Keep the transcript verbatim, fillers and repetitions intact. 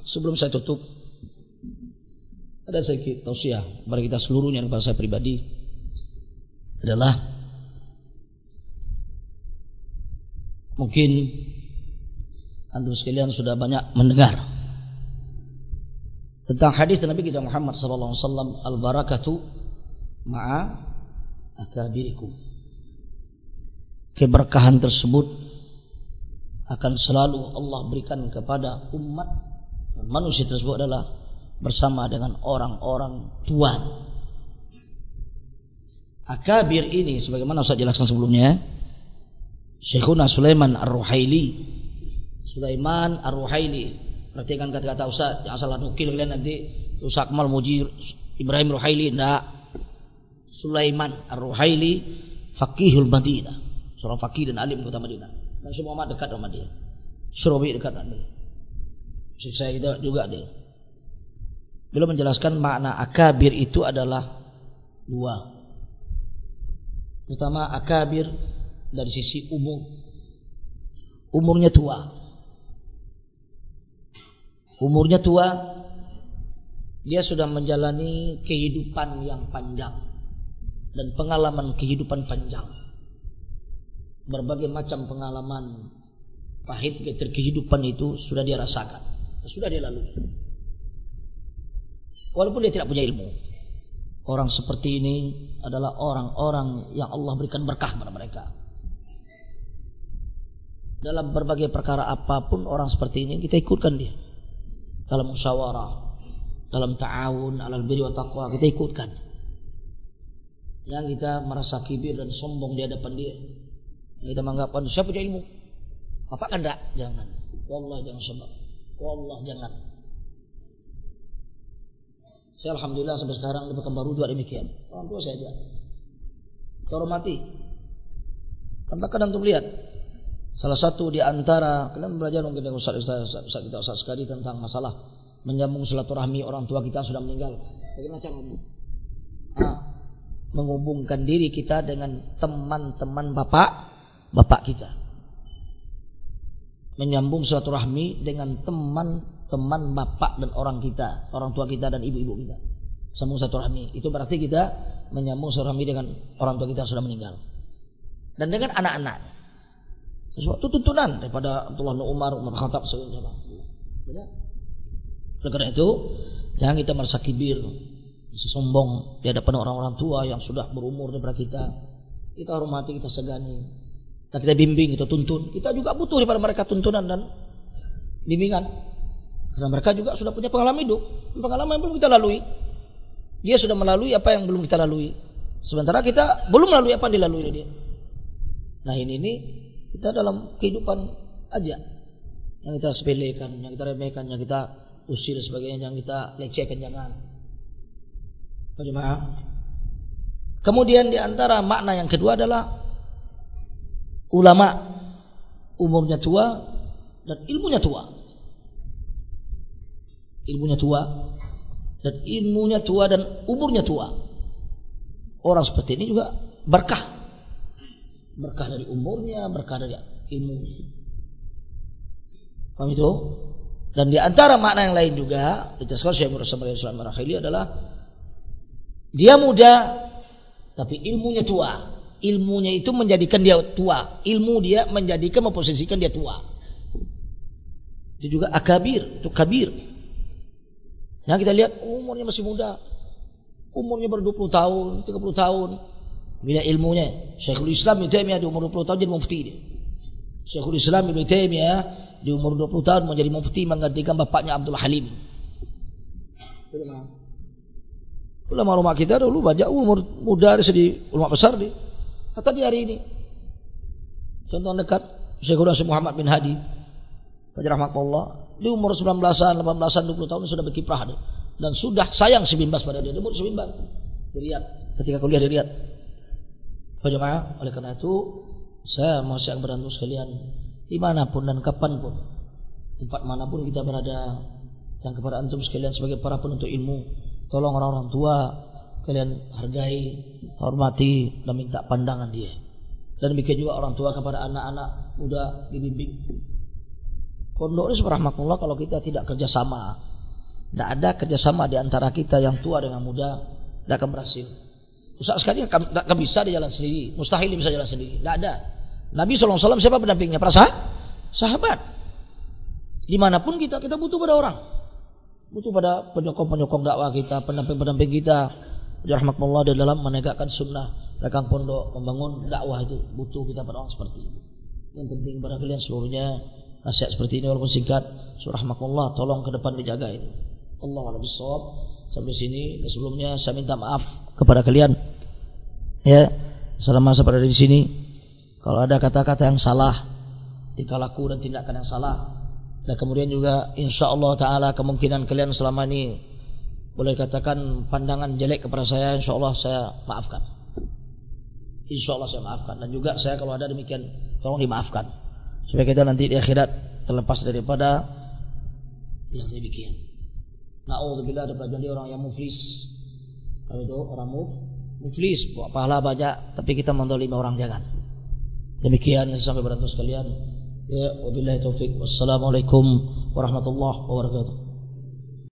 sebelum saya tutup, ada sedikit tausiah kepada kita seluruhnya, kepada saya pribadi adalah mungkin antum sekalian sudah banyak mendengar tentang hadis Nabi kita Muhammad sallallahu alaihi wasallam, al-barakatu ma'a akabirikum. Keberkahan tersebut akan selalu Allah berikan kepada umat manusia tersebut adalah bersama dengan orang-orang tua. Akabir ini sebagaimana saya jelaskan sebelumnya, Syekhuna Sulaiman Ar-Ruhaili, Sulaiman Ar-Ruhaili, perhatikan kata-kata Ustaz, jangan salah nukil kalian nanti Ustaz Akmal Mujir Ibrahim Ruhaili, enggak. Sulaiman Ar-Ruhaili faqihul Madinah, seorang faqih dan alim kota Madinah, dan semua mak dekat sama dia. Surabi dekat dengan dia. Syekh saya juga dia. Beliau menjelaskan makna akabir itu adalah dua. Pertama, akabir dari sisi umur, umurnya tua. Umurnya tua, dia sudah menjalani kehidupan yang panjang dan pengalaman kehidupan panjang. Berbagai macam pengalaman pahit kehidupan itu sudah dia rasakan, sudah dia lalui. Walaupun dia tidak punya ilmu, orang seperti ini adalah orang-orang yang Allah berikan berkah kepada mereka. Dalam berbagai perkara apapun orang seperti ini kita ikutkan dia. Dalam musyawarah, dalam ta'awun alal birri wa taqwa kita ikutkan. Yang kita merasa kibir dan sombong di hadapan dia, kita menganggap saya punya ilmu, apa kan enggak? Jangan. Wallah jangan sombong. Wallah jangan. Saya alhamdulillah sampai sekarang di Pekanbaru juga demikian. Orang tua saya aja kita hormati. Karena kadang tuh lihat salah satu di antara kalian belajar mungkin dengan Ustaz Ustaz kita Ustaz sekali tentang masalah menyambung silaturahmi orang tua kita sudah meninggal. Bagaimana cara ah, menghubungkan diri kita dengan teman-teman bapak bapak kita, menyambung silaturahmi dengan teman-teman bapak dan orang kita, orang tua kita dan ibu-ibu kita. Sambung silaturahmi itu berarti kita menyambung silaturahmi dengan orang tua kita sudah meninggal. Dan dengan anak-anak. Sesuatu tuntunan daripada Abdullah bin Umar, Umar Khattab segala. Benar? Oleh karena itu, jangan kita merasa kibir, sombong di hadapan orang-orang tua yang sudah berumur daripada kita. Kita hormati, kita segani, kita, kita bimbing, kita tuntun. Kita juga butuh daripada mereka tuntunan dan bimbingan. Karena mereka juga sudah punya pengalaman hidup, pengalaman yang belum kita lalui. Dia sudah melalui apa yang belum kita lalui, sementara kita belum melalui apa yang dilalui oleh dia. Nah ini ini kita dalam kehidupan aja yang kita sepelekan, yang kita remehkan, yang kita usir sebagainya, yang kita lecehkan, jangan. Jemaah. Kemudian di antara makna yang kedua adalah ulama umurnya tua dan ilmunya tua. Ilmunya tua dan ilmunya tua dan umurnya tua. Orang seperti ini juga berkah. Berkah dari umurnya, berkah dari ilmunya. Paham itu? Dan di antara makna yang lain juga dijelaskan Syekh Sulaiman Ar-Ruhaili adalah dia muda tapi ilmunya tua. Ilmunya itu menjadikan dia tua. Ilmu dia menjadikan memposisikan dia tua. Itu juga akabir, itu kabir. Yang kita lihat umurnya masih muda. Umurnya baru dua puluh tahun, tiga puluh tahun. Bila ilmunya Syekhul Islam Ibnu Taimiyah di umur dua puluh tahun jadi mufti dia. Syekhul Islam Ibnu Taimiyah di umur dua puluh tahun menjadi mufti menggantikan bapaknya Abdul Halim. Ulama-ulama kita dulu banyak umur muda dari segi ulama besar dia. Kata di hari ini. Contoh dekat Syekhul Syekh Muhammad bin Hadi rahimahullah di umur sembilan belasan, delapan belasan, dua puluh tahun sudah berkiprah dia. Dan sudah sayang si Bin Bas pada dia. Dia murid si Bin Bas. Dilihat ketika kuliah dilihat. Jemaah, oleh karena itu saya masih yang berantu sekalian dimanapun dan kapanpun, tempat manapun kita berada, yang kepada antum sekalian sebagai para penuntut ilmu, tolong orang-orang tua kalian hargai, hormati dan minta pandangan dia. Dan demikian juga orang tua kepada anak-anak muda dibimbing. Pondok ini subhanallah kalau kita tidak kerjasama, tidak ada kerjasama di antara kita yang tua dengan muda, tidak akan berhasil. Ustaz sekali tidak akan bisa dia jalan sendiri, mustahil bisa jalan sendiri, tidak ada. Nabi shallallahu alaihi wasallam siapa pendampingnya? Para sah? sahabat. Dimanapun kita, kita butuh pada orang, butuh pada penyokong-penyokong dakwah kita, pendamping-pendamping kita. Rahmatullah di dalam menegakkan sunnah, rekang pondok, membangun dakwah itu butuh kita pada orang seperti ini. Yang penting pada kalian seluruhnya nasihat seperti ini walaupun singkat. Rahmatullah, tolong ke depan dijaga ini. Allah a'lam bishawab. Sampai sini. Sebelumnya saya minta maaf kepada kalian. Ya, selama saya berada di sini, kalau ada kata-kata yang salah, tingkah laku dan tindakan yang salah, dan kemudian juga insyaallah taala kemungkinan kalian selama ini boleh katakan pandangan jelek kepada saya, insyaallah saya maafkan. Insyaallah saya maafkan, dan juga saya kalau ada demikian tolong dimaafkan supaya kita nanti di akhirat terlepas daripada yang demikian. Na'udzubillah, ada jadi orang yang muflis. Kalau itu orang muf, muflis, pahala banyak tapi kita mendolimi orang, jangan. Demikian sampai beratus sekalian. Ya, wabillahi taufik. Wassalamualaikum warahmatullahi wabarakatuh.